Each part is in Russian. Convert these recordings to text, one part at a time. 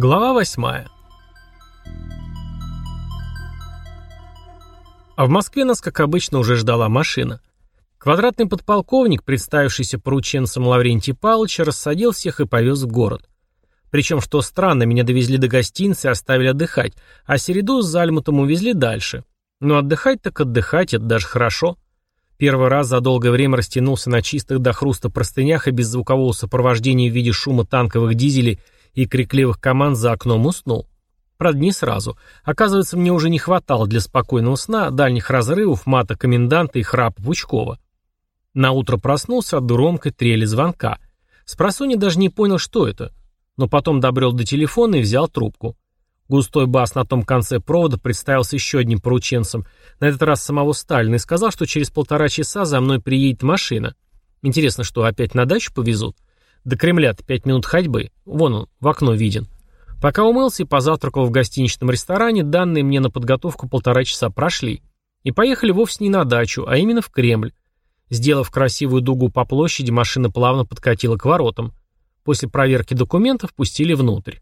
Глава 8. А в Москве нас, как обычно, уже ждала машина. Квадратный подполковник, представившийся порученцем Лаврентия Павловича, рассадил всех и повез в город. Причем, что странно, меня довезли до гостиницы и оставили отдыхать, а Середу с Зальмутом увезли дальше. Но отдыхать так отдыхать, это даже хорошо. Первый раз за долгое время растянулся на чистых до хруста простынях и без звукового сопровождения в виде шума танковых дизелей и крикливых команд за окном уснул. Правда, не сразу. Оказывается, мне уже не хватало для спокойного сна, дальних разрывов, мата коменданта и храпа Пучкова. Наутро проснулся от громкой трели звонка. Спросонья даже не понял, что это. Но потом добрел до телефона и взял трубку. Густой бас на том конце провода представился еще одним порученцем, на этот раз самого Сталина, и сказал, что через 1,5 часа за мной приедет машина. Интересно, что опять на дачу повезут? До Кремля-то 5 минут ходьбы. Вон он, в окно виден. Пока умылся и позавтракал в гостиничном ресторане, данные мне на подготовку 1,5 часа прошли. И поехали вовсе не на дачу, а именно в Кремль. Сделав красивую дугу по площади, машина плавно подкатила к воротам. После проверки документов пустили внутрь.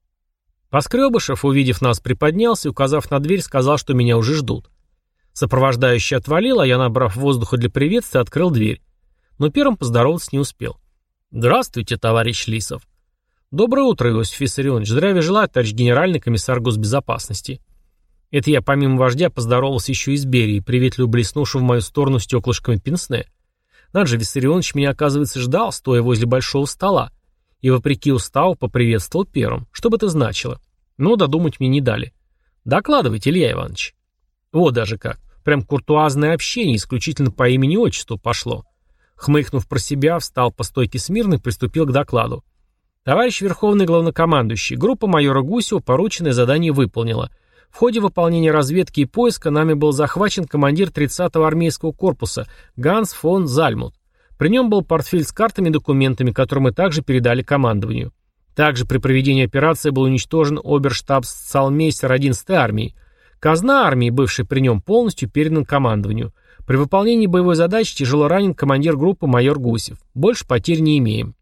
Поскребышев, увидев нас, приподнялся и, указав на дверь, сказал, что меня уже ждут. Сопровождающий отвалил, а я, набрав воздуха для приветствия, открыл дверь. Но первым поздороваться не успел. «Здравствуйте, товарищ Лисов». «Доброе утро, Иосиф Виссарионович. Здравия желаю, товарищ генеральный комиссар госбезопасности». Это я, помимо вождя, поздоровался еще и с Берией, приветливо блеснувшим в мою сторону стеклышками пенсне. Надо же, Виссарионович меня, оказывается, ждал, стоя возле большого стола. И, вопреки уставу, поприветствовал первым. Что бы это значило? Но додумать мне не дали. «Докладывайте, Илья Иванович». Вот даже как. Прям куртуазное общение, исключительно по имени-отчеству пошло. Хмыкнув про себя, встал по стойке смирно и приступил к докладу. «Товарищ Верховный Главнокомандующий, группа майора Гусева порученное задание выполнила. В ходе выполнения разведки и поиска нами был захвачен командир 30-го армейского корпуса Ганс фон Зальмут. При нем был портфель с картами и документами, которые мы также передали командованию. Также при проведении операции был уничтожен оберштабс-цалмейстер 11-й армии. Казна армии, бывший при нем, полностью передан командованию. При выполнении боевой задачи тяжело ранен командир группы майор Гусев. Больше потерь не имеем».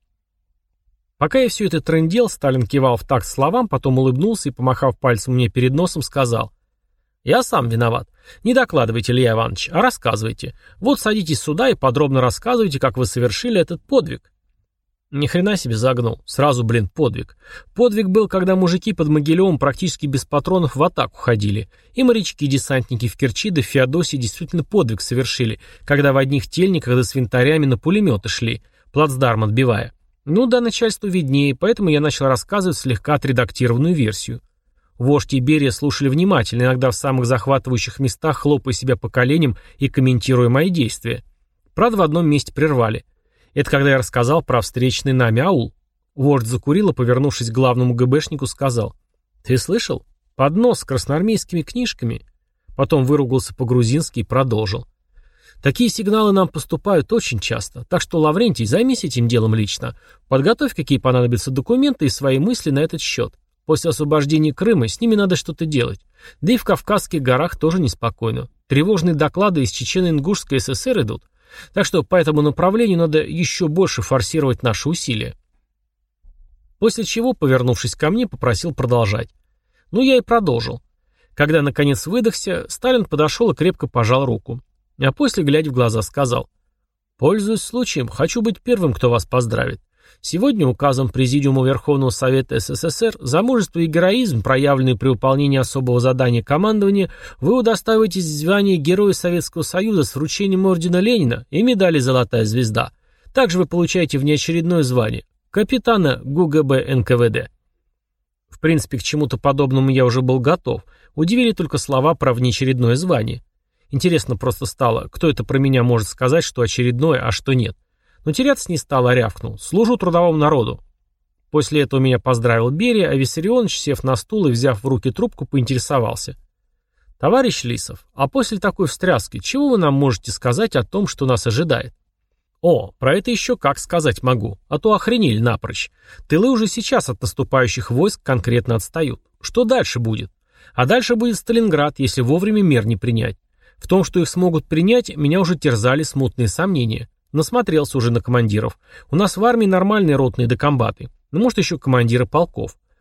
Пока я все это трындел, Сталин кивал в такт словам, потом улыбнулся и, помахав пальцем мне перед носом, сказал: «Я сам виноват. Не докладывайте, Илья Иванович, а рассказывайте. Вот садитесь сюда и подробно рассказывайте, как вы совершили этот подвиг». Ни хрена себе загнул. Сразу, подвиг. Подвиг был, когда мужики под Могилевым практически без патронов в атаку ходили. И морячки и десантники в Керчи да в Феодосии действительно подвиг совершили, когда в одних тельниках да с винтарями на пулеметы шли, плацдарм отбивая. Ну да, начальству виднее, поэтому я начал рассказывать слегка отредактированную версию. Вождь и Берия слушали внимательно, иногда в самых захватывающих местах хлопая себя по коленям и комментируя мои действия. Правда, в одном месте прервали. Это когда я рассказал про встречный нами аул. Вождь закурил и, повернувшись к главному ГБшнику, сказал: «Ты слышал? Поднос с красноармейскими книжками». Потом выругался по-грузински и продолжил: «Такие сигналы нам поступают очень часто, так что, Лаврентий, займись этим делом лично. Подготовь, какие понадобятся документы и свои мысли на этот счет. После освобождения Крыма с ними надо что-то делать. Да и в Кавказских горах тоже неспокойно. Тревожные доклады из Чечено-Ингушской ССР идут. Так что по этому направлению надо еще больше форсировать наши усилия». После чего, повернувшись ко мне, попросил продолжать. Ну, я и продолжил. Когда, наконец, выдохся, Сталин подошел и крепко пожал руку. А после, глядя в глаза, сказал: «Пользуясь случаем, хочу быть первым, кто вас поздравит. Сегодня указом Президиума Верховного Совета СССР за мужество и героизм, проявленные при выполнении особого задания командования, вы удостаиваетесь звания Героя Советского Союза с вручением ордена Ленина и медали «Золотая звезда». Также вы получаете внеочередное звание капитана ГУГБ НКВД». В принципе, к чему-то подобному я уже был готов. Удивили только слова про внеочередное звание. Интересно просто стало, кто это про меня может сказать, что очередное, а что нет. Но теряться не стал, а рявкнул: «Служу трудовому народу». После этого меня поздравил Берия, а Виссарионович, сев на стул и взяв в руки трубку, поинтересовался: «Товарищ Лисов, а после такой встряски, чего вы нам можете сказать о том, что нас ожидает?» «О, про это еще как сказать могу, а то охренели напрочь. Тылы уже сейчас от наступающих войск конкретно отстают. Что дальше будет? А дальше будет Сталинград, если вовремя мер не принять. В том, что их смогут принять, меня уже терзали смутные сомнения. Насмотрелся уже на командиров. У нас в армии нормальные ротные докомбаты. Ну, может, еще командиры полков.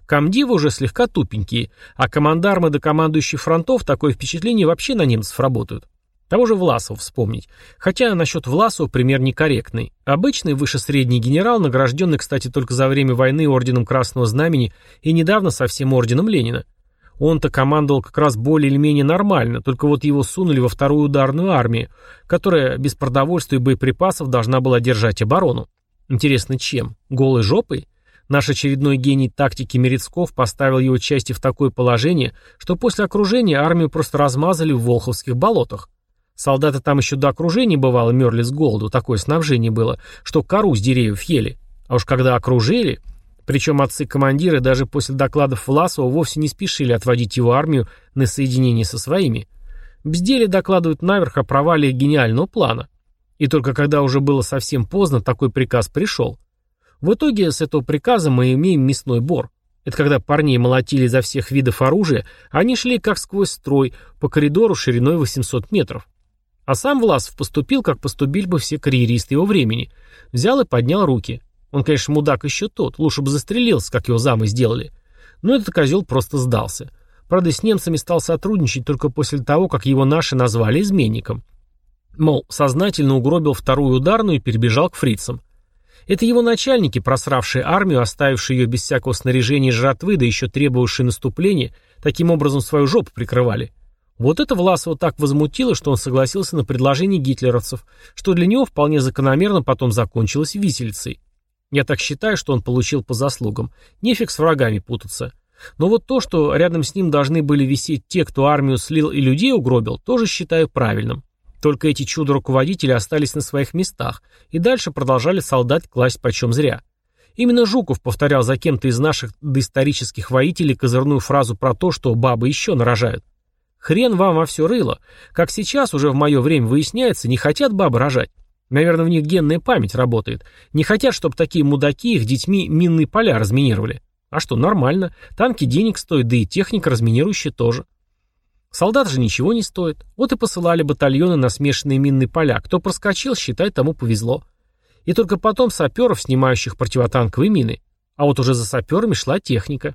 Комдивы уже слегка тупенькие, а командармы да командующие фронтов такое впечатление вообще на немцев работают. Того же Власова вспомнить. Хотя насчет Власова пример некорректный. Обычный выше-средний генерал, награжденный, кстати, только за время войны орденом Красного Знамени и недавно совсем орденом Ленина. Он-то командовал как раз более или менее нормально, только вот его сунули во вторую ударную армию, которая без продовольствия и боеприпасов должна была держать оборону. Интересно, чем? Голой жопой? Наш очередной гений тактики Мерецков поставил его части в такое положение, что после окружения армию просто размазали в Волховских болотах. Солдаты там еще до окружения, бывало, мерли с голоду, такое снабжение было, что кору с деревьев ели. А уж когда окружили, причем отцы-командиры даже после докладов Власова вовсе не спешили отводить его армию на соединение со своими. Бздели докладывают наверх о провале гениального плана. И только когда уже было совсем поздно, такой приказ пришел. В итоге с этого приказа мы имеем мясной бор. Это когда парней молотили изо всех видов оружия, а они шли как сквозь строй по коридору шириной 800 метров. А сам Власов поступил, как поступили бы все карьеристы его времени. Взял и поднял руки. Он, конечно, мудак еще тот, лучше бы застрелился, как его замы сделали. Но этот козел просто сдался. Правда, с немцами стал сотрудничать только после того, как его наши назвали изменником. Мол, сознательно угробил вторую ударную и перебежал к фрицам. Это его начальники, просравшие армию, оставившие ее без всякого снаряжения и жратвы, да еще требовавшие наступления, таким образом свою жопу прикрывали. Вот это Власова так возмутило, что он согласился на предложение гитлеровцев, что для него вполне закономерно потом закончилось виселицей. Я так считаю, что он получил по заслугам. Нефиг с врагами путаться. Но вот то, что рядом с ним должны были висеть те, кто армию слил и людей угробил, тоже считаю правильным. Только эти чудо-руководители остались на своих местах и дальше продолжали солдат класть почем зря. Именно Жуков повторял за кем-то из наших доисторических воителей козырную фразу про то, что бабы еще нарожают. Хрен вам во все рыло. Как сейчас уже в мое время выясняется, не хотят бабы рожать. Наверное, в них генная память работает. Не хотят, чтобы такие мудаки их детьми минные поля разминировали. А что, нормально. Танки денег стоят, да и техника разминирующая тоже. Солдат же ничего не стоит. Вот и посылали батальоны на смешанные минные поля. Кто проскочил, считай, тому повезло. И только потом саперов, снимающих противотанковые мины. А вот уже за саперами шла техника.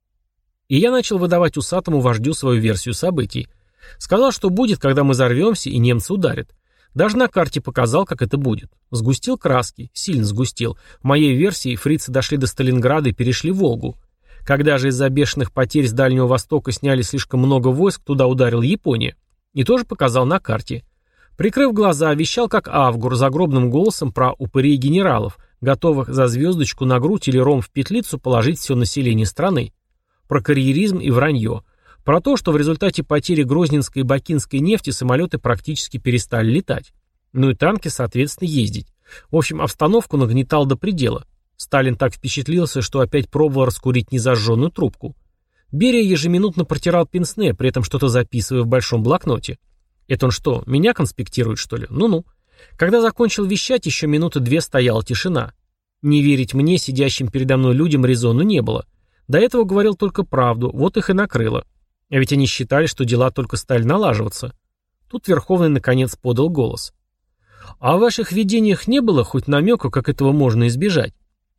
И я начал выдавать усатому вождю свою версию событий. Сказал, что будет, когда мы взорвемся и немцы ударят. Даже на карте показал, как это будет. Сгустил краски, сильно сгустил. В моей версии фрицы дошли до Сталинграда и перешли Волгу. Когда же из-за бешеных потерь с Дальнего Востока сняли слишком много войск, туда ударила Япония. И тоже показал на карте. Прикрыв глаза, вещал как Авгур загробным голосом про упырей генералов, готовых за звездочку на грудь или ром в петлицу положить все население страны. Про карьеризм и вранье. Про то, что в результате потери Грозненской и Бакинской нефти самолеты практически перестали летать. Ну и танки, соответственно, ездить. В общем, обстановку нагнетал до предела. Сталин так впечатлился, что опять пробовал раскурить незажженную трубку. Берия ежеминутно протирал пенсне, при этом что-то записывая в большом блокноте. Это он что, меня конспектирует, что ли? Ну-ну. Когда закончил вещать, еще минуты две стояла тишина. Не верить мне, сидящим передо мной людям, резону не было. До этого говорил только правду, вот их и накрыло. А ведь они считали, что дела только стали налаживаться. Тут Верховный наконец подал голос. А в ваших видениях не было хоть намека, как этого можно избежать?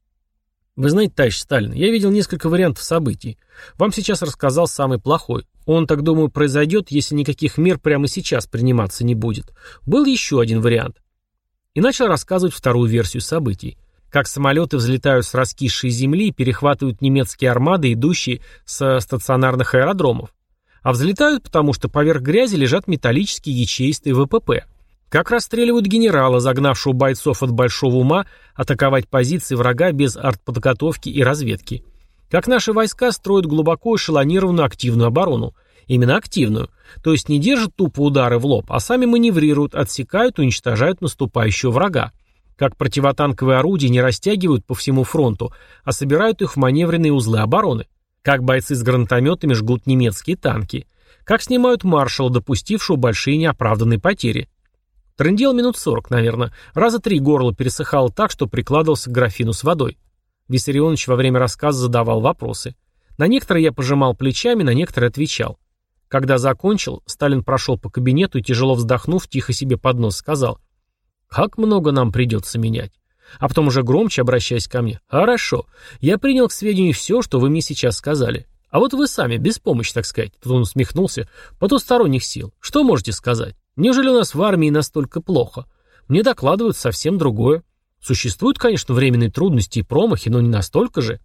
Вы знаете, товарищ Сталин, я видел несколько вариантов событий. Вам сейчас рассказал самый плохой. Он, так думаю, произойдет, если никаких мер прямо сейчас приниматься не будет. Был еще один вариант. И начал рассказывать вторую версию событий. Как самолеты взлетают с раскисшей земли и перехватывают немецкие армады, идущие со стационарных аэродромов. А взлетают, потому что поверх грязи лежат металлические ячеистые ВПП. Как расстреливают генерала, загнавшего бойцов от большого ума атаковать позиции врага без артподготовки и разведки. Как наши войска строят глубоко эшелонированную активную оборону. Именно активную. То есть не держат тупо удары в лоб, а сами маневрируют, отсекают, уничтожают наступающего врага. Как противотанковые орудия не растягивают по всему фронту, а собирают их в маневренные узлы обороны. Как бойцы с гранатометами жгут немецкие танки. Как снимают маршала, допустившего большие неоправданные потери. Трындел минут 40, наверное. Раза 3 горло пересыхало так, что прикладывался к графину с водой. Виссарионович во время рассказа задавал вопросы. На некоторые я пожимал плечами, на некоторые отвечал. Когда закончил, Сталин прошел по кабинету и, тяжело вздохнув, тихо себе под нос сказал: «Как много нам придется менять. А потом уже громче, обращаясь ко мне. «Хорошо, я принял к сведению все, что вы мне сейчас сказали. А вот вы сами, без помощи, так сказать», тут он усмехнулся, «потусторонних сил. Что можете сказать? Неужели у нас в армии настолько плохо? Мне докладывают совсем другое. Существуют, конечно, временные трудности и промахи, но не настолько же».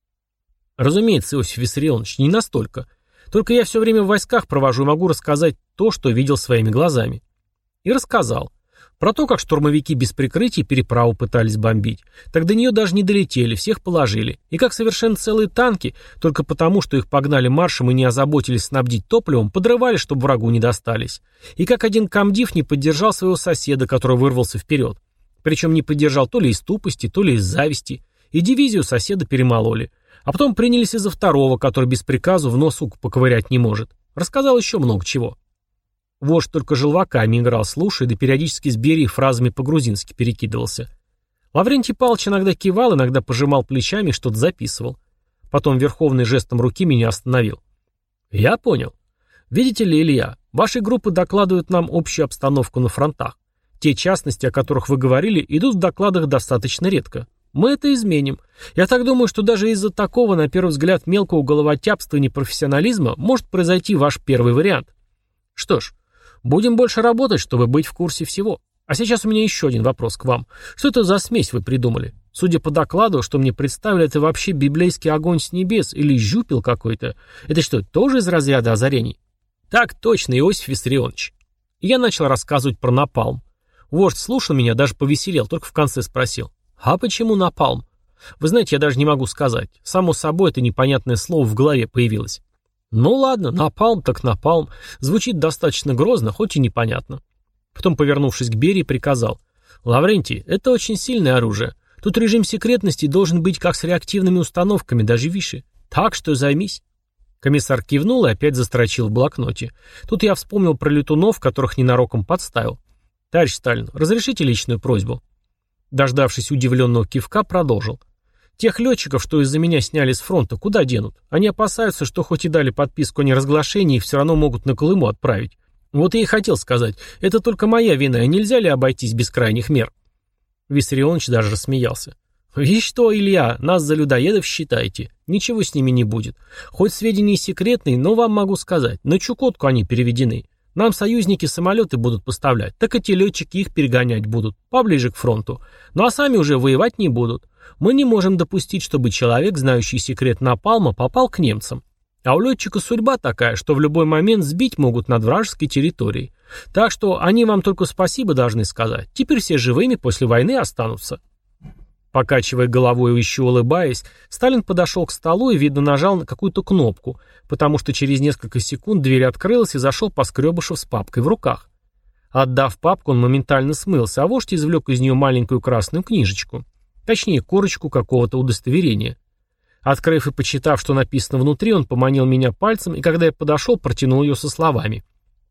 «Разумеется, Иосиф Виссарионович, не настолько. Только я все время в войсках провожу и могу рассказать то, что видел своими глазами». И рассказал. Про то, как штурмовики без прикрытия переправу пытались бомбить. Так до нее даже не долетели, всех положили. И как совершенно целые танки, только потому, что их погнали маршем и не озаботились снабдить топливом, подрывали, чтобы врагу не достались. И как один комдив не поддержал своего соседа, который вырвался вперед. Причем не поддержал то ли из тупости, то ли из зависти. И дивизию соседа перемололи. А потом принялись из-за второго, который без приказу в нос поковырять не может. Рассказал еще много чего. Вождь только желваками играл, слушая, да периодически с Берией фразами по-грузински перекидывался. Лаврентий Павлович иногда кивал, иногда пожимал плечами и что-то записывал. Потом Верховный жестом руки меня остановил. «Я понял. Видите ли, Илья, ваши группы докладывают нам общую обстановку на фронтах. Те частности, о которых вы говорили, идут в докладах достаточно редко. Мы это изменим. Я так думаю, что даже из-за такого, на первый взгляд, мелкого головотяпства и непрофессионализма может произойти ваш первый вариант. Что ж, будем больше работать, чтобы быть в курсе всего. А сейчас у меня еще один вопрос к вам. Что это за смесь вы придумали? Судя по докладу, что мне представили, это вообще библейский огонь с небес или жупел какой-то. Это что, тоже из разряда озарений?» «Так точно, Иосиф Виссарионович». И я начал рассказывать про напалм. Вождь слушал меня, даже повеселел, только в конце спросил. «А почему напалм?» Вы знаете, я даже не могу сказать. Само собой, это непонятное слово в голове появилось. Ну ладно, напалм так напалм. Звучит достаточно грозно, хоть и непонятно. Потом, повернувшись к Берии, приказал. «Лаврентий, это очень сильное оружие. Тут режим секретности должен быть как с реактивными установками, даже выше. Так что займись». Комиссар кивнул и опять застрочил в блокноте. Тут я вспомнил про летунов, которых ненароком подставил. «Товарищ Сталин, разрешите личную просьбу?» Дождавшись удивленного кивка, продолжил. «Тех летчиков, что из-за меня сняли с фронта, куда денут? Они опасаются, что хоть и дали подписку о неразглашении, их все равно могут на Колыму отправить. Вот я и хотел сказать, это только моя вина, и нельзя ли обойтись без крайних мер?» Виссарионович даже рассмеялся. «Видишь что, Илья, нас за людоедов считаете. Ничего с ними не будет. Хоть сведения и секретные, но вам могу сказать, на Чукотку они переведены. Нам союзники самолеты будут поставлять, так эти летчики их перегонять будут, поближе к фронту. Ну а сами уже воевать не будут. Мы не можем допустить, чтобы человек, знающий секрет напалма, попал к немцам. А у летчика судьба такая, что в любой момент сбить могут над вражеской территорией. Так что они вам только спасибо должны сказать. Теперь все живыми после войны останутся». Покачивая головой и еще улыбаясь, Сталин подошел к столу и, видно, нажал на какую-то кнопку, потому что через несколько секунд дверь открылась и зашел Поскребышев с папкой в руках. Отдав папку, он моментально смылся, а вождь извлек из нее маленькую красную книжечку. Точнее, корочку какого-то удостоверения. Открыв и почитав, что написано внутри, он поманил меня пальцем, и когда я подошел, протянул ее со словами.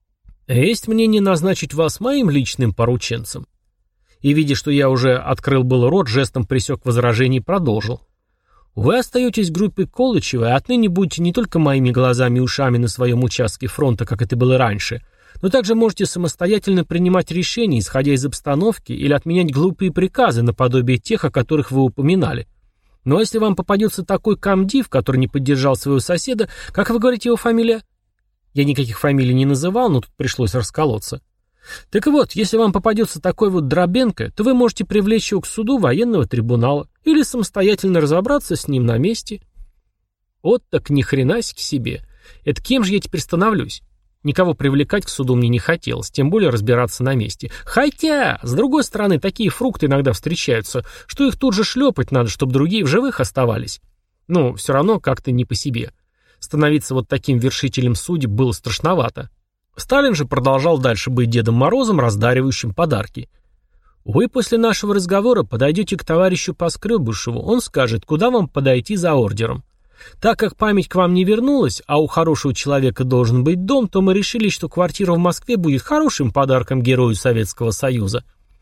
«Есть мнение назначить вас моим личным порученцем». И, видя, что я уже открыл был рот, жестом пресек возражение и продолжил. «Вы остаетесь в группе Колычева, и отныне будете не только моими глазами и ушами на своем участке фронта, как это было раньше, но также можете самостоятельно принимать решения, исходя из обстановки, или отменять глупые приказы, наподобие тех, о которых вы упоминали. Но если вам попадется такой комдив, который не поддержал своего соседа, как вы говорите его фамилия?» Я никаких фамилий не называл, но тут пришлось расколоться. «Так вот, если вам попадется такой вот Дробенко, то вы можете привлечь его к суду военного трибунала или самостоятельно разобраться с ним на месте». Вот так ни хренасики себе. Это кем же я теперь становлюсь? Никого привлекать к суду мне не хотелось, тем более разбираться на месте. Хотя, с другой стороны, такие фрукты иногда встречаются, что их тут же шлепать надо, чтобы другие в живых оставались. Ну, все равно как-то не по себе. Становиться вот таким вершителем судеб было страшновато. Сталин же продолжал дальше быть Дедом Морозом, раздаривающим подарки. «Вы после нашего разговора подойдете к товарищу Поскребышеву, он скажет, куда вам подойти за ордером. Так как память к вам не вернулась, а у хорошего человека должен быть дом, то мы решили, что квартира в Москве будет хорошим подарком герою Советского Союза».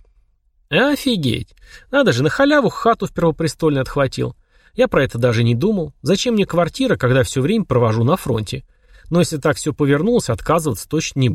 Офигеть! Надо же, на халяву хату в Первопрестольной отхватил. Я про это даже не думал. Зачем мне квартира, когда все время провожу на фронте? Но если так все повернулось, отказываться точно не буду.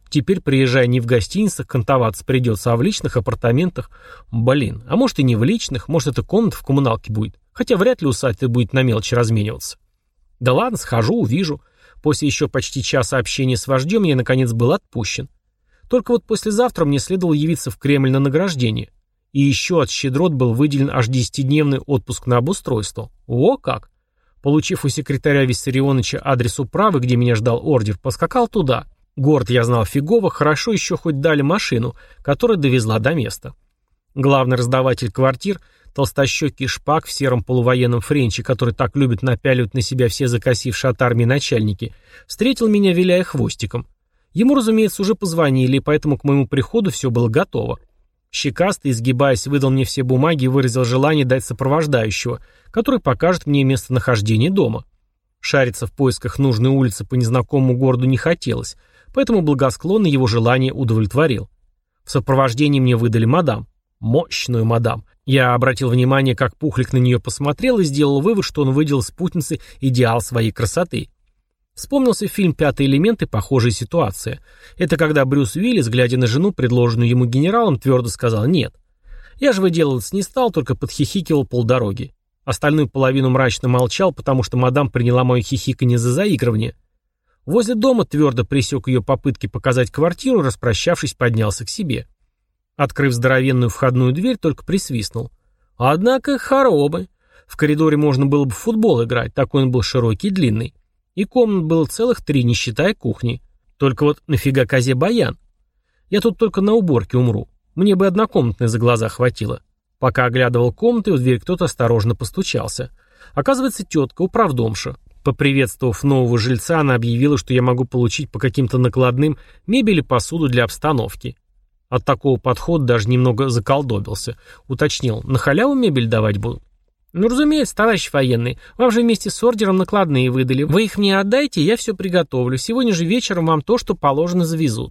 Теперь, приезжая не в гостиницах, кантоваться придется, а в личных апартаментах. Блин, а может и не в личных, может это комната в коммуналке будет. Хотя вряд ли усадьба будет на мелочи размениваться. Да ладно, схожу, увижу. После еще почти часа общения с вождем я, наконец, был отпущен. Только вот послезавтра мне следовало явиться в Кремль на награждение. И еще от щедрот был выделен аж 10-дневный отпуск на обустройство. О как! Получив у секретаря Виссарионовича адрес управы, где меня ждал ордер, поскакал туда. Город я знал фигово, хорошо еще хоть дали машину, которая довезла до места. Главный раздаватель квартир, толстощекий шпак в сером полувоенном френче, который так любят напяливать на себя все закосившие от армии начальники, встретил меня, виляя хвостиком. Ему, разумеется, уже позвонили, и поэтому к моему приходу все было готово. Щекастый, изгибаясь, выдал мне все бумаги и выразил желание дать сопровождающего, который покажет мне местонахождение дома. Шариться в поисках нужной улицы по незнакомому городу не хотелось, поэтому благосклонно его желание удовлетворил. В сопровождении мне выдали мадам. Мощную мадам. Я обратил внимание, как Пухлик на нее посмотрел и сделал вывод, что он выделил спутнице идеал своей красоты. Вспомнился фильм «Пятый элемент» и похожая ситуация. Это когда Брюс Уиллис, глядя на жену, предложенную ему генералом, твердо сказал «нет». Я же выделываться не стал, только подхихикивал полдороги. Остальную половину мрачно молчал, потому что мадам приняла мое хихиканье за заигрывание. Возле дома твердо пресек ее попытки показать квартиру, распрощавшись, поднялся к себе. Открыв здоровенную входную дверь, только присвистнул. Однако хоробы. В коридоре можно было бы в футбол играть, такой он был широкий и длинный. И комнат было целых 3, не считая кухни. Только вот нафига козе баян? Я тут только на уборке умру. Мне бы однокомнатной за глаза хватило. Пока оглядывал комнаты, в дверь кто-то осторожно постучался. Оказывается, тетка, управдомша. Поприветствовав нового жильца, она объявила, что я могу получить по каким-то накладным мебель и посуду для обстановки. От такого подхода даже немного заколдобился. Уточнил, на халяву мебель давать будут? Ну, разумеется, товарищ военный, вам же вместе с ордером накладные выдали. Вы их мне отдайте, я все приготовлю. Сегодня же вечером вам то, что положено, завезут.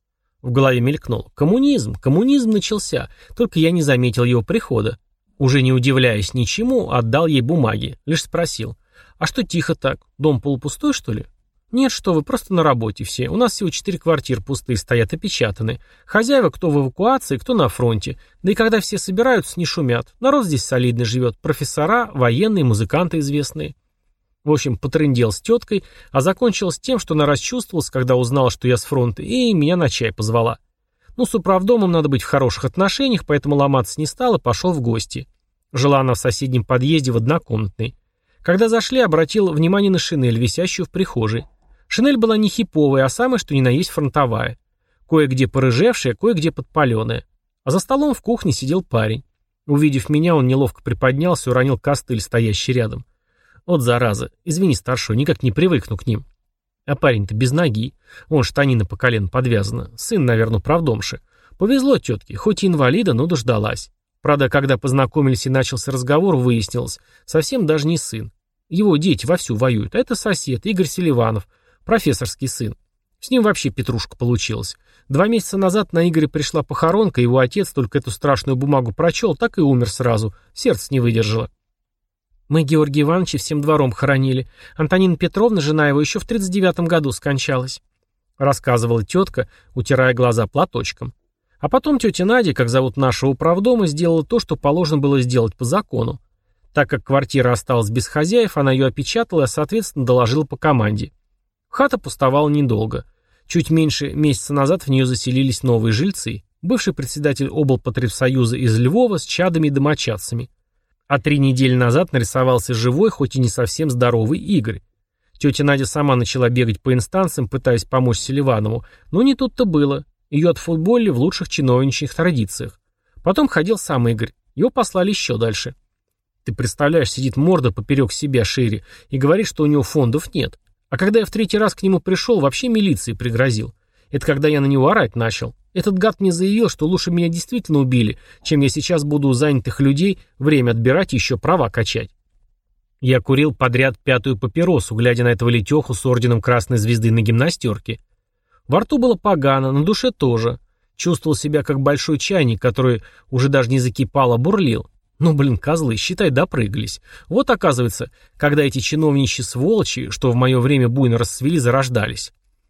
В голове мелькнул. Коммунизм начался, только я не заметил его прихода. Уже не удивляясь ничему, отдал ей бумаги. Лишь спросил, а что тихо так? Дом полупустой, что ли? Нет, что вы, просто на работе все. У нас всего 4 квартиры пустые стоят, опечатаны. Хозяева кто в эвакуации, кто на фронте. Да и когда все собираются, не шумят. Народ здесь солидный живет. Профессора, военные, музыканты известные. В общем, потрындел с теткой, а закончилось тем, что она расчувствовалась, когда узнала, что я с фронта, и меня на чай позвала. Ну, с управдомом надо быть в хороших отношениях, поэтому ломаться не стал и пошел в гости. Жила она в соседнем подъезде в однокомнатной. Когда зашли, обратил внимание на шинель, висящую в прихожей. Шинель была не хиповая, а самая, что ни на есть, фронтовая. Кое-где порыжевшая, кое-где подпаленная. А за столом в кухне сидел парень. Увидев меня, он неловко приподнялся и уронил костыль, стоящий рядом. Вот зараза. Извини, старшой, никак не привыкну к ним. А парень-то без ноги. Вон штанина по колено подвязана. Сын, наверное, правдомши. Повезло тетке, хоть и инвалида, но дождалась. Правда, когда познакомились и начался разговор, выяснилось, совсем даже не сын. Его дети вовсю воюют, а это сосед, Игорь Селиванов, профессорский сын. С ним вообще петрушка получилась. 2 месяца назад на Игоря пришла похоронка, его отец только эту страшную бумагу прочел, так и умер сразу, сердце не выдержало. Мы Георгия Ивановича всем двором хоронили. Антонина Петровна, жена его, еще в 39-м году скончалась. Рассказывала тетка, утирая глаза платочком. А потом тетя Надя, как зовут нашего управдома, сделала то, что положено было сделать по закону. Так как квартира осталась без хозяев, она ее опечатала и, соответственно, доложила по команде. Хата пустовала недолго. Чуть меньше месяца назад в нее заселились новые жильцы. Бывший председатель облпотребсоюза из Львова с чадами и домочадцами. А 3 недели назад нарисовался живой, хоть и не совсем здоровый Игорь. Тетя Надя сама начала бегать по инстанциям, пытаясь помочь Селиванову, но не тут-то было. Ее отфутболили в лучших чиновничьих традициях. Потом ходил сам Игорь. Его послали еще дальше. Ты представляешь, сидит морда поперек себя шире и говорит, что у него фондов нет. А когда я в 3-й раз к нему пришел, вообще милиции пригрозил. Это когда я на него орать начал. Этот гад мне заявил, что лучше меня действительно убили, чем я сейчас буду у занятых людей время отбирать и еще права качать. Я курил подряд 5-ю папиросу, глядя на этого летеху с орденом Красной Звезды на гимнастерке. Во рту было погано, на душе тоже. Чувствовал себя как большой чайник, который уже даже не закипал, а бурлил. Ну, блин, козлы, считай, допрыгались. Вот, оказывается, когда эти чиновничьи сволочи, что в мое время буйно расцвели, зарождались.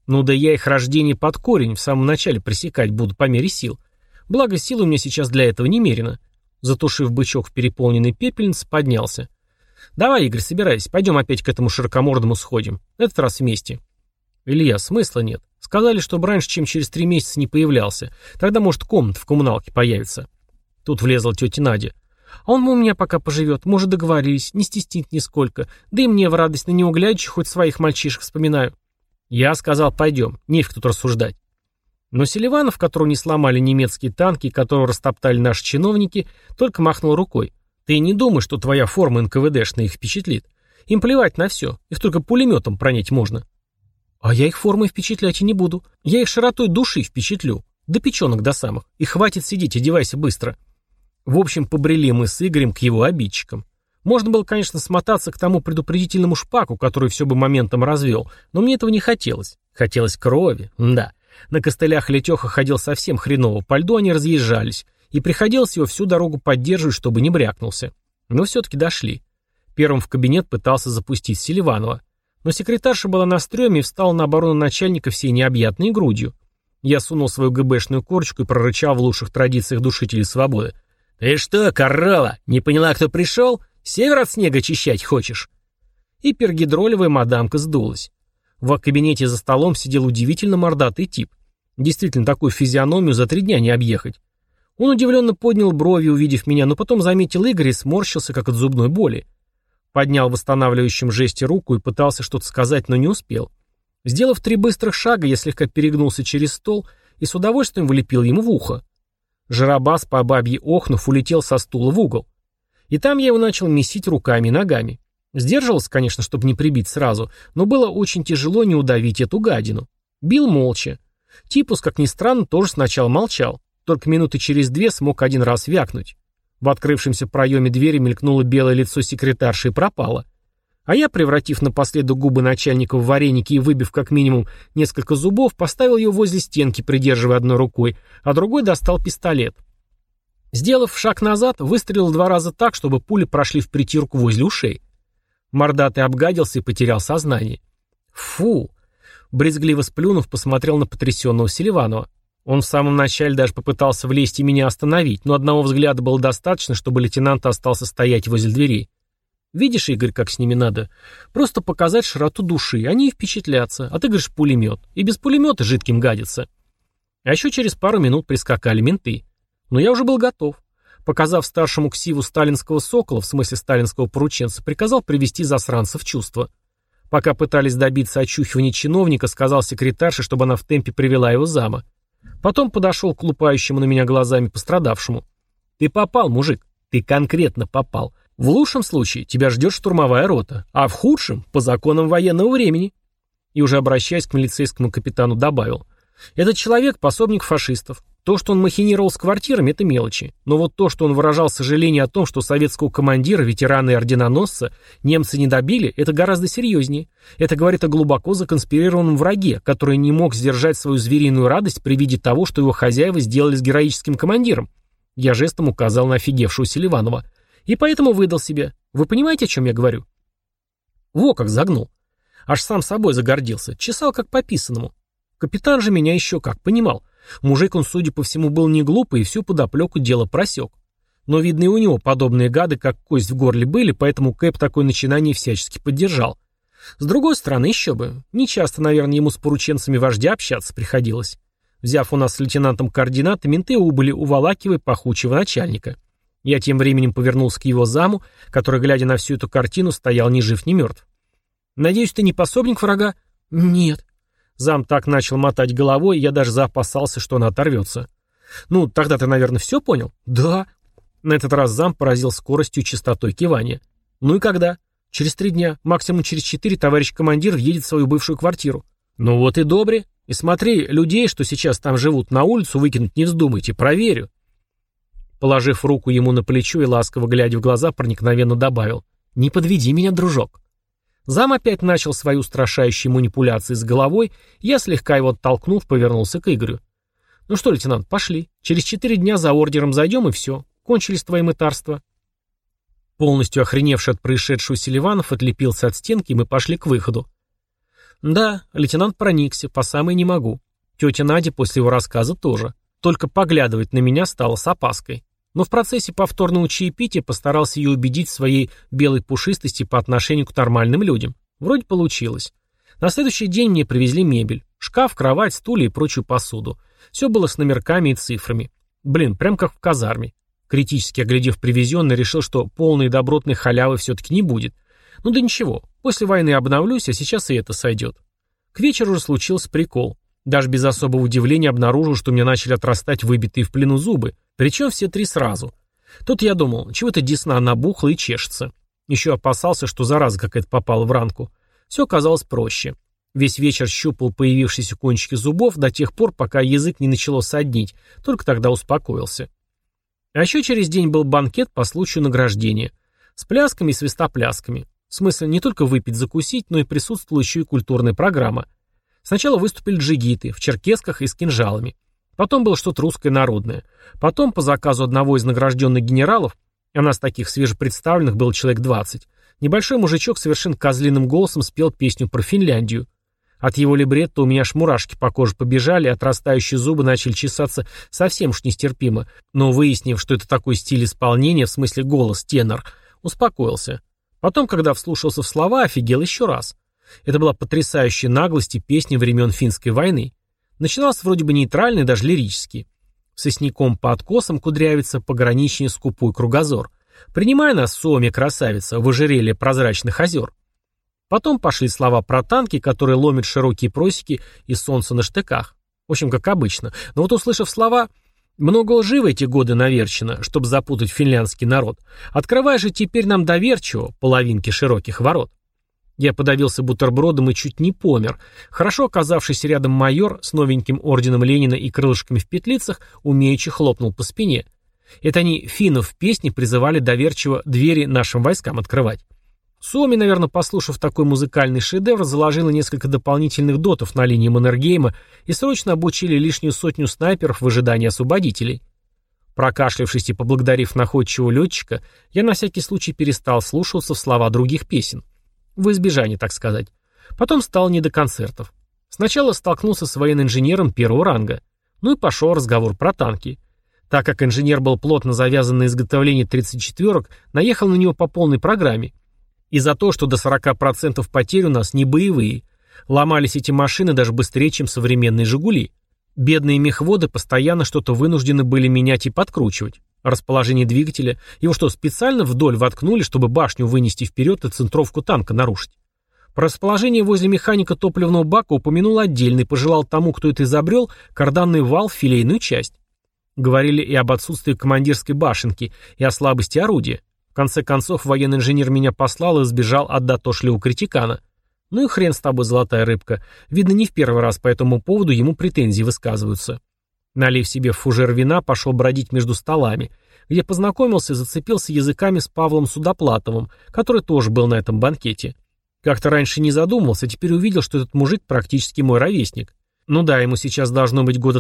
Ну да я их рождение под корень в самом начале пресекать буду по мере сил. Благо, сил у меня сейчас для этого немерено. Затушив бычок в переполненной пепельнице, поднялся. Давай, Игорь, собирайся, пойдем опять к этому широкомордому сходим. Этот раз вместе. Илья, смысла нет. Сказали, чтобы раньше, чем через 3 месяца не появлялся. Тогда, может, комната в коммуналке появится. Тут влезла тетя Надя. А он у меня пока поживет, может, договорились, не стеснит нисколько. Да и мне в радость на него глядячи хоть своих мальчишек вспоминаю. Я сказал, пойдем, нефиг тут рассуждать. Но Селиванов, которого не сломали немецкие танки, которого растоптали наши чиновники, только махнул рукой. Ты не думай, что твоя форма НКВДшная их впечатлит. Им плевать на все, их только пулеметом пронять можно. А я их формой впечатлять и не буду. Я их широтой души впечатлю. До печенок до самых. И хватит сидеть, одевайся быстро. В общем, побрели мы с Игорем к его обидчикам. Можно было, конечно, смотаться к тому предупредительному шпаку, который все бы моментом развел, но мне этого не хотелось. Хотелось крови, да. На костылях Летеха ходил совсем хреново, по льду они разъезжались, и приходилось его всю дорогу поддерживать, чтобы не брякнулся. Но все-таки дошли. Первым в кабинет пытался запустить Селиванова. Но секретарша была на стреме и встала на оборону начальника всей необъятной грудью. Я сунул свою ГБшную корочку и прорычал в лучших традициях душителей свободы. «Ты что, корова, не поняла, кто пришел? Север от снега очищать хочешь?» И пергидролевая мадамка сдулась. В кабинете за столом сидел удивительно мордатый тип. Действительно, такую физиономию за 3 дня не объехать. Он удивленно поднял брови, увидев меня, но потом заметил Игоря и сморщился, как от зубной боли. Поднял в восстанавливающем жесте руку и пытался что-то сказать, но не успел. Сделав 3 быстрых шага, я слегка перегнулся через стол и с удовольствием влепил ему в ухо. Жиробас, по бабье охнув, улетел со стула в угол. И там я его начал месить руками и ногами. Сдерживался, конечно, чтобы не прибить сразу, но было очень тяжело не удавить эту гадину. Бил молча. Типус, как ни странно, тоже сначала молчал. Только минуты через 2 смог 1 раз вякнуть. В открывшемся проеме двери мелькнуло белое лицо секретарши и пропало. А я, превратив напоследок губы начальника в вареники и выбив как минимум несколько зубов, поставил ее возле стенки, придерживая одной рукой, а другой достал пистолет. Сделав шаг назад, выстрелил 2 раза так, чтобы пули прошли в притирку возле ушей. Мордатый обгадился и потерял сознание. Фу! Брезгливо сплюнув, посмотрел на потрясенного Селиванова. Он в самом начале даже попытался влезть и меня остановить, но одного взгляда было достаточно, чтобы лейтенант остался стоять возле дверей. Видишь, Игорь, как с ними надо? Просто показать широту души, они и впечатлятся, а ты говоришь пулемет, и без пулемета жидким гадится. А еще через пару минут прискакали менты. Но я уже был готов. Показав старшему ксиву сталинского сокола, в смысле сталинского порученца, приказал привести засранца в чувство. Пока пытались добиться очухивания чиновника, сказал секретарше, чтобы она в темпе привела его зама. Потом подошел к лупающему на меня глазами пострадавшему. «Ты попал, мужик, ты конкретно попал. В лучшем случае тебя ждет штурмовая рота, а в худшем — по законам военного времени». И уже обращаясь к милицейскому капитану добавил. «Этот человек — пособник фашистов. То, что он махинировал с квартирами, это мелочи. Но вот то, что он выражал сожаление о том, что советского командира, ветерана и орденоносца немцы не добили, это гораздо серьезнее. Это говорит о глубоко законспирированном враге, который не мог сдержать свою звериную радость при виде того, что его хозяева сделали с героическим командиром». Я жестом указал на офигевшего Селиванова. «И поэтому выдал себя. Вы понимаете, о чем я говорю?» Во как загнул. Аж сам собой загордился. Чесал как по писанному. Капитан же меня еще как понимал. Мужик он, судя по всему, был не глупый и всю подоплеку дела просек. Но, видно, и у него подобные гады, как кость в горле, были, поэтому Кэп такое начинание всячески поддержал. С другой стороны, еще бы. Нечасто, наверное, ему с порученцами вождя общаться приходилось. Взяв у нас с лейтенантом координаты, менты убыли, уволакивая пахучего начальника. Я тем временем повернулся к его заму, который, глядя на всю эту картину, стоял ни жив, ни мертв. «Надеюсь, ты не пособник врага?» «Нет». Зам так начал мотать головой, я даже заопасался, что она оторвется. «Ну, тогда ты, наверное, все понял?» «Да». На этот раз зам поразил скоростью и частотой кивания. «Ну и когда?» «Через 3 дня, максимум через 4, товарищ командир въедет в свою бывшую квартиру». «Ну вот и добре. И смотри, людей, что сейчас там живут, на улицу выкинуть не вздумайте, проверю». Положив руку ему на плечо и ласково глядя в глаза, проникновенно добавил: «Не подведи меня, дружок». Зам опять начал свои устрашающие манипуляции с головой, я, слегка его оттолкнув, повернулся к Игорю. «Ну что, лейтенант, пошли. Через 4 дня за ордером зайдем, и все. Кончились твои мытарства». Полностью охреневший от происшедшего Селиванов отлепился от стенки, и мы пошли к выходу. Да, лейтенант проникся, по самой не могу. Тетя Надя после его рассказа тоже. Только поглядывать на меня стала с опаской. Но в процессе повторного чаепития постарался ее убедить в своей белой пушистости по отношению к нормальным людям. Вроде получилось. На следующий день мне привезли мебель. Шкаф, кровать, стулья и прочую посуду. Все было с номерками и цифрами. Блин, прям как в казарме. Критически оглядев привезенное, решил, что полной добротной халявы все-таки не будет. Ну да ничего, после войны обновлюсь, а сейчас и это сойдет. К вечеру уже случился прикол. Даже без особого удивления обнаружил, что у меня начали отрастать выбитые в плену зубы, причем все 3 сразу. Тут я думал, чего-то десна набухла и чешется. Еще опасался, что зараза какая-то попала в ранку. Все оказалось проще. Весь вечер щупал появившиеся кончики зубов до тех пор, пока язык не начало соднить, только тогда успокоился. А еще через день был банкет по случаю награждения. С плясками и свистоплясками. В смысле, не только выпить, закусить, но и присутствовала еще и культурная программа. Сначала выступили джигиты в черкесках и с кинжалами. Потом было что-то русское народное. Потом, по заказу одного из награжденных генералов, а нас таких свежепредставленных было человек 20, небольшой мужичок совершенно козлиным голосом спел песню про Финляндию. От его либретто у меня аж мурашки по коже побежали, отрастающие зубы начали чесаться совсем уж нестерпимо, но выяснив, что это такой стиль исполнения, в смысле голос, тенор, успокоился. Потом, когда вслушался в слова, офигел еще раз. Это была потрясающая наглость и песня времен Финской войны. Начиналась вроде бы нейтрально и даже лирически. Сосняком по откосам кудрявится пограничнее скупой кругозор. Принимай нас, Суоми, красавица, в ожерелье прозрачных озер. Потом пошли слова про танки, которые ломят широкие просеки и солнце на штыках. В общем, как обычно. Но вот услышав слова «много лжи в эти годы наверчено, чтобы запутать финляндский народ. Открывай же теперь нам доверчиво половинки широких ворот». Я подавился бутербродом и чуть не помер. Хорошо оказавшийся рядом майор с новеньким орденом Ленина и крылышками в петлицах умеючи хлопнул по спине. Это они финнов в песне призывали доверчиво двери нашим войскам открывать. Суоми, наверное, послушав такой музыкальный шедевр, заложила несколько дополнительных дотов на линии Маннергейма и срочно обучили лишнюю 100 снайперов в ожидании освободителей. Прокашлявшись и поблагодарив находчивого летчика, я на всякий случай перестал слушаться в слова других песен. В избежание, так сказать. Потом стало не до концертов. Сначала столкнулся с военным инженером первого ранга. Ну и пошел разговор про танки. Так как инженер был плотно завязан на изготовление 34-ок, наехал на него по полной программе. И за то, что до 40% потерь у нас не боевые. Ломались эти машины даже быстрее, чем современные «Жигули». Бедные мехводы постоянно что-то вынуждены были менять и подкручивать. Расположение двигателя, его что, специально вдоль воткнули, чтобы башню вынести вперед и центровку танка нарушить? Про расположение возле механика топливного бака упомянул отдельно и пожелал тому, кто это изобрел, карданный вал в филейную часть. Говорили и об отсутствии командирской башенки, и о слабости орудия. В конце концов, военный инженер меня послал и сбежал от дотошливого критикана. Ну и хрен с тобой, золотая рыбка. Видно, не в первый раз по этому поводу ему претензии высказываются. Налив себе в фужер вина, пошел бродить между столами, где познакомился и зацепился языками с Павлом Судоплатовым, который тоже был на этом банкете. Как-то раньше не задумывался, теперь увидел, что этот мужик практически мой ровесник. Ну да, ему сейчас должно быть года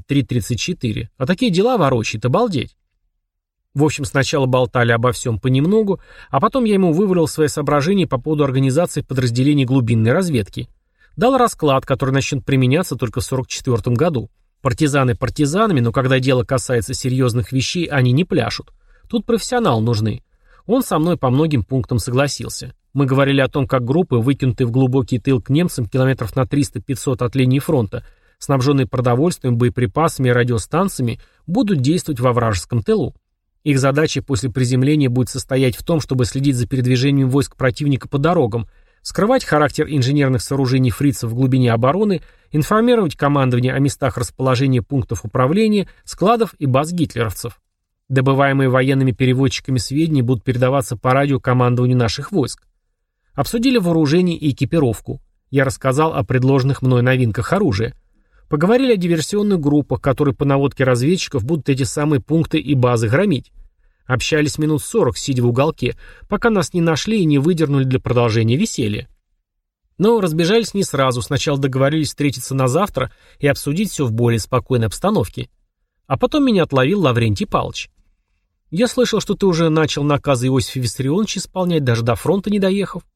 33-34, а такие дела ворочает, обалдеть. В общем, сначала болтали обо всем понемногу, а потом я ему вывалил свои соображения по поводу организации подразделений глубинной разведки. Дал расклад, который начнет применяться только в 1944 году. Партизаны партизанами, но когда дело касается серьезных вещей, они не пляшут. Тут профессионалы нужны. Он со мной по многим пунктам согласился. Мы говорили о том, как группы, выкинутые в глубокий тыл к немцам километров на 300-500 от линии фронта, снабженные продовольствием, боеприпасами и радиостанциями, будут действовать во вражеском тылу. Их задача после приземления будет состоять в том, чтобы следить за передвижением войск противника по дорогам, скрывать характер инженерных сооружений фрицев в глубине обороны, информировать командование о местах расположения пунктов управления, складов и баз гитлеровцев. Добываемые военными переводчиками сведения будут передаваться по радио командованию наших войск. Обсудили вооружение и экипировку. Я рассказал о предложенных мной новинках оружия. Поговорили о диверсионных группах, которые по наводке разведчиков будут эти самые пункты и базы громить. Общались минут 40, сидя в уголке, пока нас не нашли и не выдернули для продолжения веселья. Но разбежались не сразу, сначала договорились встретиться на завтра и обсудить все в более спокойной обстановке. А потом меня отловил Лаврентий Павлович. «Я слышал, что ты уже начал наказы Иосифа Виссарионовича исполнять, даже до фронта не доехав».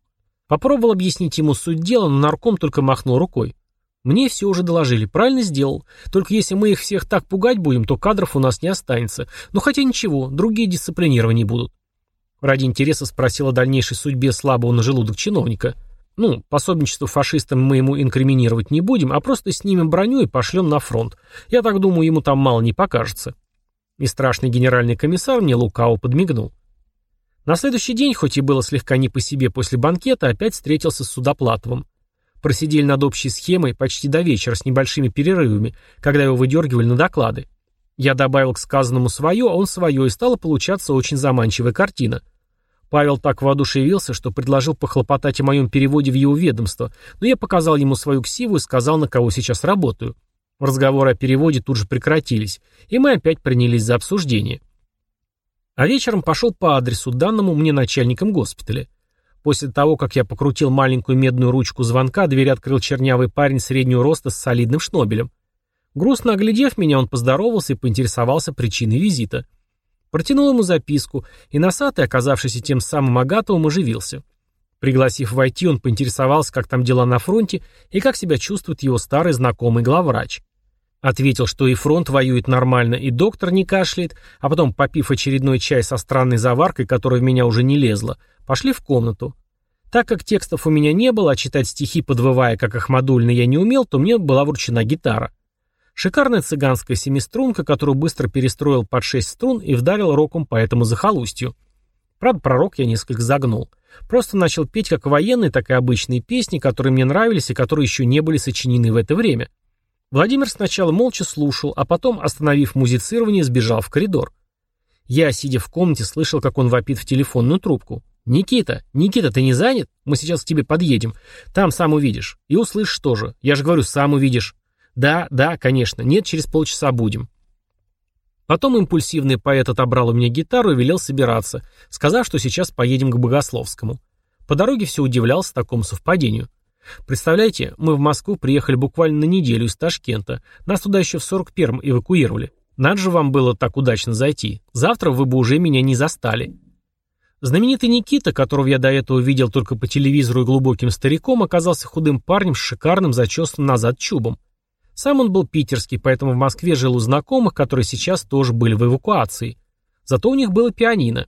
Попробовал объяснить ему суть дела, но нарком только махнул рукой. Мне все уже доложили, правильно сделал. Только если мы их всех так пугать будем, то кадров у нас не останется. Но хотя ничего, другие дисциплинированы будут. Ради интереса спросил о дальнейшей судьбе слабого на желудок чиновника. Пособничество фашистам мы ему инкриминировать не будем, а просто снимем броню и пошлем на фронт. Я так думаю, ему там мало не покажется. И страшный генеральный комиссар мне лукаво подмигнул. На следующий день, хоть и было слегка не по себе после банкета, опять встретился с Судоплатовым. Просидели над общей схемой почти до вечера с небольшими перерывами, когда его выдергивали на доклады. Я добавил к сказанному свое, а он свое, и стала получаться очень заманчивая картина. Павел так воодушевился, что предложил похлопотать о моем переводе в его ведомство, но я показал ему свою ксиву и сказал, на кого сейчас работаю. Разговоры о переводе тут же прекратились, и мы опять принялись за обсуждение. А вечером пошел по адресу, данному мне начальником госпиталя. После того, как я покрутил маленькую медную ручку звонка, дверь открыл чернявый парень среднего роста с солидным шнобелем. Грустно оглядев меня, он поздоровался и поинтересовался причиной визита. Протянул ему записку, и носатый, оказавшийся тем самым Агатовым, оживился. Пригласив войти, он поинтересовался, как там дела на фронте и как себя чувствует его старый знакомый главврач. Ответил, что и фронт воюет нормально, и доктор не кашляет, а потом, попив очередной чай со странной заваркой, которая в меня уже не лезла, пошли в комнату. Так как текстов у меня не было, а читать стихи, подвывая, как Ахмадульна, я не умел, то мне была вручена гитара. Шикарная цыганская семиструнка, которую быстро перестроил под 6 струн и вдарил роком по этому захолустью. Правда, про рок я несколько загнул. Просто начал петь как военные, так и обычные песни, которые мне нравились и которые еще не были сочинены в это время. Владимир сначала молча слушал, а потом, остановив музицирование, сбежал в коридор. Я, сидя в комнате, слышал, как он вопит в телефонную трубку. «Никита, ты не занят? Мы сейчас к тебе подъедем. Там сам увидишь. И услышишь тоже. Я же говорю, сам увидишь». «Да, конечно. Нет, через полчаса будем». Потом импульсивный поэт отобрал у меня гитару и велел собираться, сказав, что сейчас поедем к Богословскому. По дороге все удивлялся такому совпадению. Представляете, мы в Москву приехали буквально на неделю из Ташкента. Нас туда еще в 41-м эвакуировали. Надо же вам было так удачно зайти. Завтра вы бы уже меня не застали. Знаменитый Никита, которого я до этого видел только по телевизору и глубоким стариком, оказался худым парнем с шикарным зачесанным назад чубом. Сам он был питерский, поэтому в Москве жил у знакомых, которые сейчас тоже были в эвакуации. Зато у них было пианино.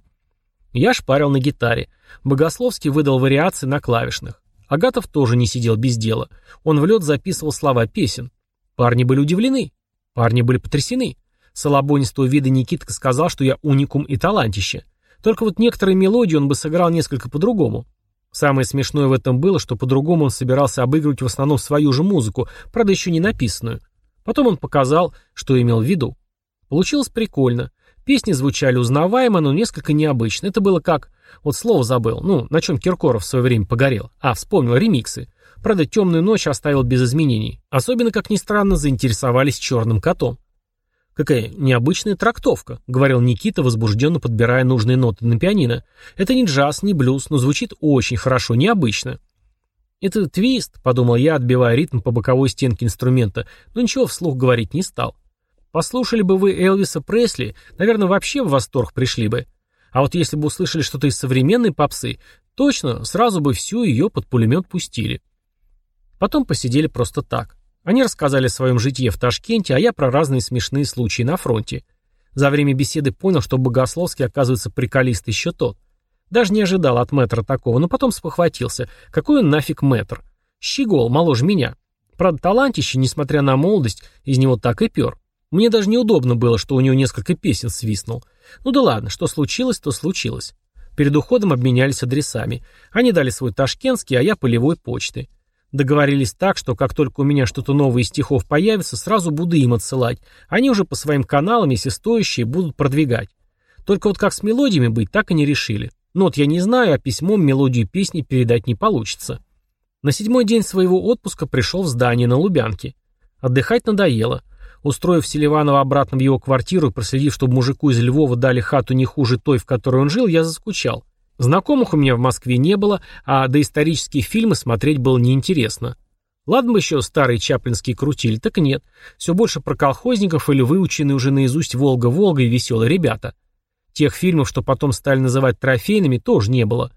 Я шпарил на гитаре. Богословский выдал вариации на клавишных. Агатов тоже не сидел без дела. Он в лед записывал слова песен. Парни были удивлены. Парни были потрясены. Салабонистого вида Никитка сказал, что я уникум и талантище. Только вот некоторые мелодии он бы сыграл несколько по-другому. Самое смешное в этом было, что по-другому он собирался обыгрывать в основном свою же музыку, правда еще не написанную. Потом он показал, что имел в виду. Получилось прикольно. Песни звучали узнаваемо, но несколько необычно. Это было как... Вот слово забыл. На чем Киркоров в свое время погорел. Вспомнил, ремиксы. Правда, «Темную ночь» оставил без изменений. Особенно, как ни странно, заинтересовались «Черным котом». «Какая необычная трактовка», — говорил Никита, возбужденно подбирая нужные ноты на пианино. «Это не джаз, не блюз, но звучит очень хорошо, необычно». «Это твист», — подумал я, отбивая ритм по боковой стенке инструмента, но ничего вслух говорить не стал. Послушали бы вы Элвиса Пресли, наверное, вообще в восторг пришли бы. А вот если бы услышали что-то из современной попсы, точно, сразу бы всю ее под пулемет пустили. Потом посидели просто так. Они рассказали о своем житье в Ташкенте, а я про разные смешные случаи на фронте. За время беседы понял, что Богословский, оказывается, приколист еще тот. Даже не ожидал от мэтра такого, но потом спохватился. Какой он нафиг мэтр? Щегол, моложе меня. Правда, талантище, несмотря на молодость, из него так и пер. Мне даже неудобно было, что у него несколько песен свистнул. Ну да ладно, что случилось, то случилось. Перед уходом обменялись адресами. Они дали свой ташкентский, а я полевой почты. Договорились так, что как только у меня что-то новое из стихов появится, сразу буду им отсылать. Они уже по своим каналам, если стоящие, будут продвигать. Только вот как с мелодиями быть, так и не решили. Нот я не знаю, а письмом мелодию песни передать не получится. На 7-й день своего отпуска пришел в здание на Лубянке. Отдыхать надоело. Устроив Селиванова обратно в его квартиру и проследив, чтобы мужику из Львова дали хату не хуже той, в которой он жил, я заскучал. Знакомых у меня в Москве не было, а доисторические фильмы смотреть было неинтересно. Ладно бы еще старые чаплинские крутили, так нет. Все больше про колхозников или выученные уже наизусть «Волга-Волга» и «Веселые ребята». Тех фильмов, что потом стали называть трофейными, тоже не было.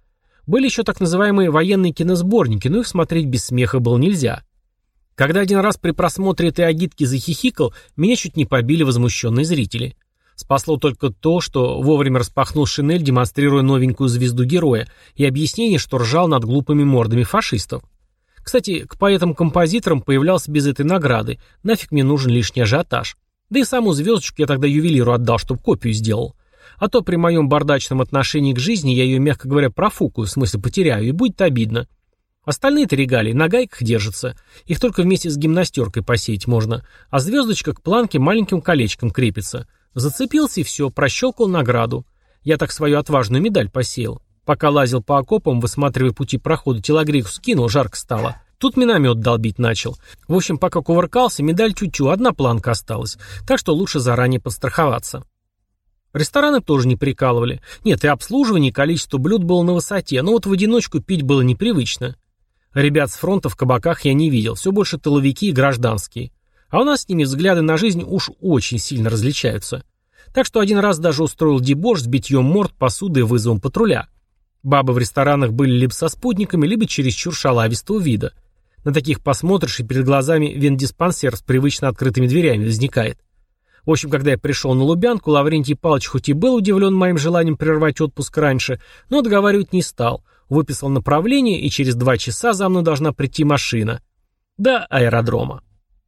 Были еще так называемые военные киносборники, но их смотреть без смеха было нельзя. Когда один раз при просмотре этой агитки захихикал, меня чуть не побили возмущенные зрители. Спасло только то, что вовремя распахнул шинель, демонстрируя новенькую звезду героя, и объяснение, что ржал над глупыми мордами фашистов. Кстати, к поэтам-композиторам появлялся без этой награды, нафиг мне нужен лишний ажиотаж. Да и саму звездочку я тогда ювелиру отдал, чтоб копию сделал. А то при моем бардачном отношении к жизни я ее, мягко говоря, профукаю, в смысле потеряю, и будет обидно. Остальные-то регалии на гайках держатся. Их только вместе с гимнастеркой посеять можно. А звездочка к планке маленьким колечком крепится. Зацепился и все, прощелкал награду. Я так свою отважную медаль посеял. Пока лазил по окопам, высматривая пути прохода, телогрейку скинул, жарко стало. Тут миномет долбить начал. В общем, пока кувыркался, медаль тю-тю, одна планка осталась. Так что лучше заранее подстраховаться. Рестораны тоже не прикалывали. Нет, и обслуживание, и количество блюд было на высоте, но вот в одиночку пить было непривычно. Ребят с фронта в кабаках я не видел, все больше тыловики и гражданские. А у нас с ними взгляды на жизнь уж очень сильно различаются. Так что один раз даже устроил дебош с битьем морд, посудой и вызовом патруля. Бабы в ресторанах были либо со спутниками, либо чересчур шалавистого вида. На таких посмотришь, и перед глазами вендиспансер с привычно открытыми дверями возникает. В общем, когда я пришел на Лубянку, Лаврентий Павлович хоть и был удивлен моим желанием прервать отпуск раньше, но договаривать не стал. Выписал направление, и через 2 часа за мной должна прийти машина. До аэродрома.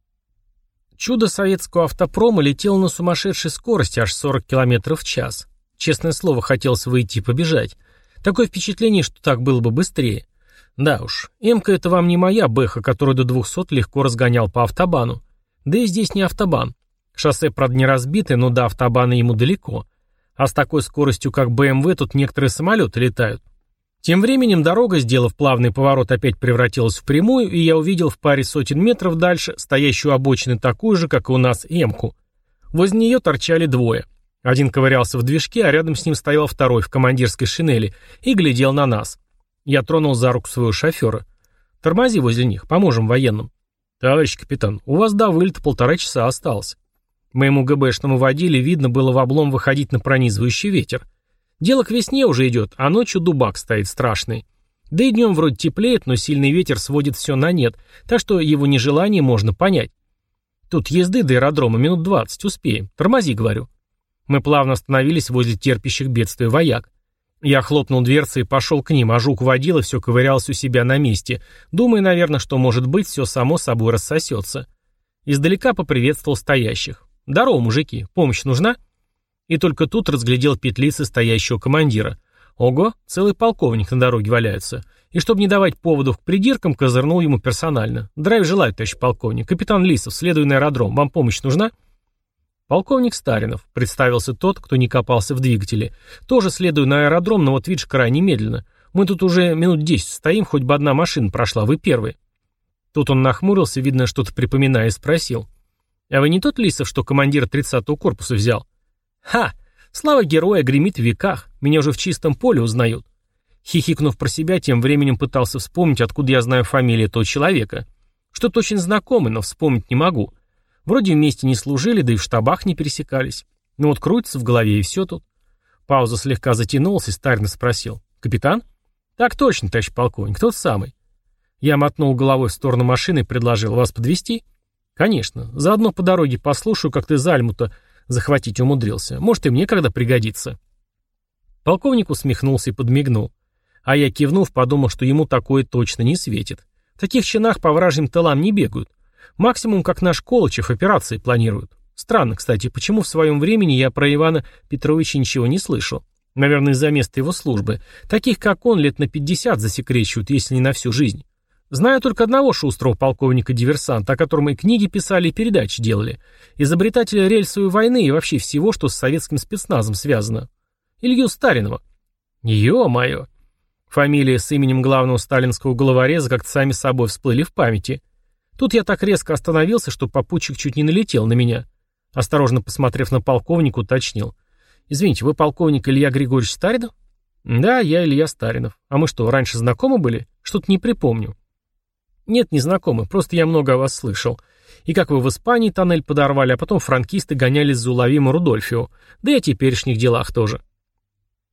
Чудо советского автопрома летело на сумасшедшей скорости, аж 40 км в час. Честное слово, хотелось выйти и побежать. Такое впечатление, что так было бы быстрее. Да уж, М-ка это вам не моя бэха, которую до 200 легко разгонял по автобану. Да и здесь не автобан. Шоссе, правда, не разбитое, но до автобана ему далеко. А с такой скоростью, как БМВ, тут некоторые самолеты летают. Тем временем дорога, сделав плавный поворот, опять превратилась в прямую, и я увидел в паре сотен метров дальше стоящую обочину такую же, как и у нас, М-ку. Возле нее торчали двое. Один ковырялся в движке, а рядом с ним стоял второй в командирской шинели и глядел на нас. Я тронул за руку своего шофера. «Тормози возле них, поможем военным». «Товарищ капитан, у вас до вылета 1,5 часа осталось». Моему ГБшному водиле видно было в облом выходить на пронизывающий ветер. Дело к весне уже идет, а ночью дубак стоит страшный. Да и днем вроде теплеет, но сильный ветер сводит все на нет, так что его нежелание можно понять. Тут езды до аэродрома минут 20, успеем. Тормози, говорю. Мы плавно остановились возле терпящих бедствия вояк. Я хлопнул дверцей и пошел к ним, а жук водила все ковырялся у себя на месте, думая, наверное, что, может быть, все само собой рассосется. Издалека поприветствовал стоящих. «Здорово, мужики, помощь нужна?» И только тут разглядел петлицы стоящего командира. Ого, целый полковник на дороге валяется. И чтобы не давать поводов к придиркам, козырнул ему персонально. «Здравия желаю, товарищ полковник. Капитан Лисов, следую на аэродром. Вам помощь нужна?» «Полковник Старинов», — представился тот, кто не копался в двигателе. «Тоже следую на аэродром, но вот видишь, крайне медленно. Мы тут уже минут 10 стоим, хоть бы одна машина прошла, вы первые». Тут он нахмурился, видно, что-то припоминая, и спросил. «А вы не тот Лисов, что командира 30-го корпуса взял?» «Ха! Слава героя гремит в веках. Меня уже в чистом поле узнают». Хихикнув про себя, тем временем пытался вспомнить, откуда я знаю фамилию этого человека. Что-то очень знакомое, но вспомнить не могу. Вроде вместе не служили, да и в штабах не пересекались. Ну вот крутится в голове, и все тут. Пауза слегка затянулась, и Старин спросил. «Капитан?» «Так точно, товарищ полковник, тот самый». Я мотнул головой в сторону машины и предложил. «Вас подвезти?» «Конечно. Заодно по дороге послушаю, как ты Зальму-то захватить умудрился. Может, и мне когда пригодится». Полковник усмехнулся и подмигнул. А я, кивнув, подумал, что ему такое точно не светит. В таких чинах по вражьим тылам не бегают. Максимум, как наш Колычев, операции планируют. Странно, кстати, почему в своем времени я про Ивана Петровича ничего не слышал. Наверное, из-за места его службы. Таких, как он, лет на 50 засекречивают, если не на всю жизнь. Знаю только одного шустрого полковника-диверсанта, о котором и книги писали, и передачи делали. Изобретателя рельсовой войны и вообще всего, что с советским спецназом связано. Илью Старинова. Ё-моё. Фамилия с именем главного сталинского головореза как-то сами собой всплыли в памяти. Тут я так резко остановился, что попутчик чуть не налетел на меня. Осторожно посмотрев на полковника, уточнил. «Извините, вы полковник Илья Григорьевич Старинов?» «Да, я Илья Старинов. А мы что, раньше знакомы были? Что-то не припомню». «Нет, не знакомы, просто я много о вас слышал. И как вы в Испании тоннель подорвали, а потом франкисты гонялись за уловимым Рудольфио. Да и о теперешних делах тоже».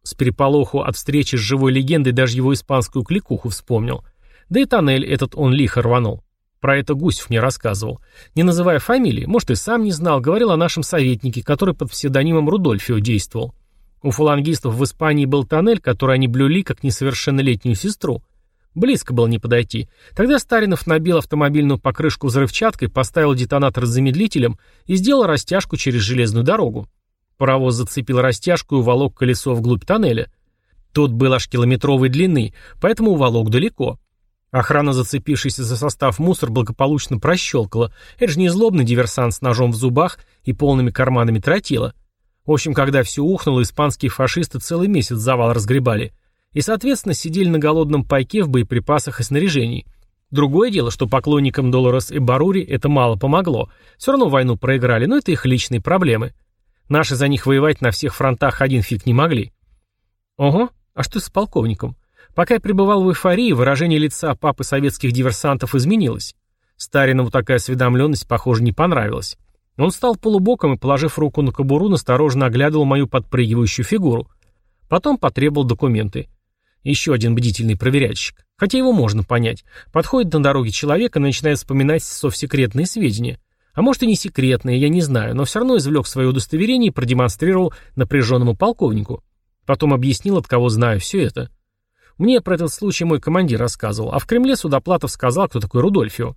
С переполоху от встречи с живой легендой даже его испанскую кликуху вспомнил. Да и тоннель этот он лихо рванул. Про это Гусев мне рассказывал. Не называя фамилии, может и сам не знал, говорил о нашем советнике, который под псевдонимом Рудольфио действовал. У фалангистов в Испании был тоннель, который они блюли как несовершеннолетнюю сестру. Близко было не подойти. Тогда Старинов набил автомобильную покрышку взрывчаткой, поставил детонатор с замедлителем и сделал растяжку через железную дорогу. Паровоз зацепил растяжку и уволок колесо вглубь тоннеля. Тот был аж километровой длины, поэтому уволок далеко. Охрана, зацепившаяся за состав мусор, благополучно прощелкала. Это же не злобный диверсант с ножом в зубах и полными карманами тротила. В общем, когда все ухнуло, испанские фашисты целый месяц завал разгребали. И, соответственно, сидели на голодном пайке в боеприпасах и снаряжении. Другое дело, что поклонникам Долорес и Барури это мало помогло. Все равно войну проиграли, но это их личные проблемы. Наши за них воевать на всех фронтах один фиг не могли. Ого, а что с полковником? Пока я пребывал в эйфории, выражение лица папы советских диверсантов изменилось. Старинову такая осведомленность, похоже, не понравилась. Он стал полубоком и, положив руку на кобуру, настороженно оглядывал мою подпрыгивающую фигуру. Потом потребовал документы. Еще один бдительный проверяльщик. Хотя его можно понять. Подходит на дороге человек и начинает вспоминать совсекретные сведения. А может и не секретные, я не знаю, но все равно извлек свое удостоверение и продемонстрировал напряженному полковнику. Потом объяснил, от кого знаю все это. Мне про этот случай мой командир рассказывал, а в Кремле Судоплатов сказал, кто такой Рудольфио.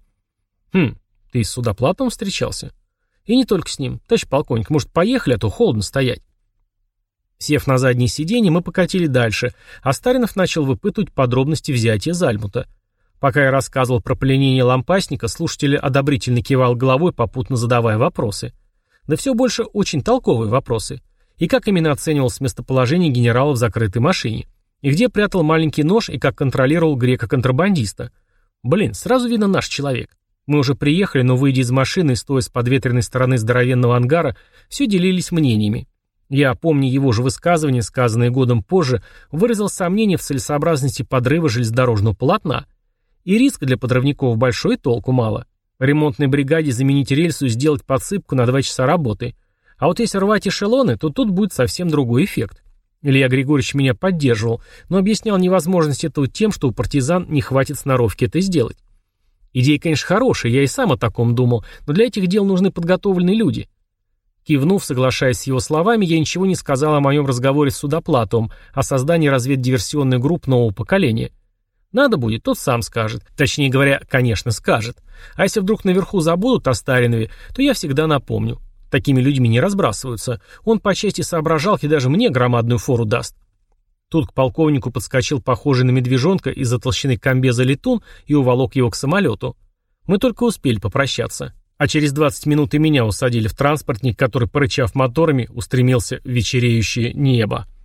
Ты с Судоплатовым встречался? И не только с ним. Товарищ полковник, может, поехали, а то холодно стоять. Сев на заднее сиденье, мы покатили дальше, а Старинов начал выпытывать подробности взятия Зальмута. Пока я рассказывал про пленение лампасника, слушатель одобрительно кивал головой, попутно задавая вопросы. Да все больше очень толковые вопросы. И как именно оценивалось местоположение генерала в закрытой машине? И где прятал маленький нож, и как контролировал грека-контрабандиста? Блин, сразу видно наш человек. Мы уже приехали, но, выйдя из машины и стоя с подветренной стороны здоровенного ангара, все делились мнениями. Я, помня его же высказывание, сказанное годом позже, выразил сомнение в целесообразности подрыва железнодорожного полотна. И риска для подрывников большой, и толку мало. Ремонтной бригаде заменить рельсу и сделать подсыпку на 2 часа работы. А вот если рвать эшелоны, то тут будет совсем другой эффект. Илья Григорьевич меня поддерживал, но объяснял невозможность этого тем, что у партизан не хватит сноровки это сделать. Идея, конечно, хорошая, я и сам о таком думал, но для этих дел нужны подготовленные люди. Кивнув, соглашаясь с его словами, я ничего не сказал о моем разговоре с Судоплатовым, о создании разведдиверсионных групп нового поколения. Надо будет, тот сам скажет. Точнее говоря, конечно, скажет. А если вдруг наверху забудут о Старинове, то я всегда напомню. Такими людьми не разбрасываются. Он по части соображалки даже мне громадную фору даст. Тут к полковнику подскочил похожий на медвежонка из-за толщины комбеза летун и уволок его к самолету. Мы только успели попрощаться. А через 20 минут и меня усадили в транспортник, который, порычав моторами, устремился в вечереющее небо.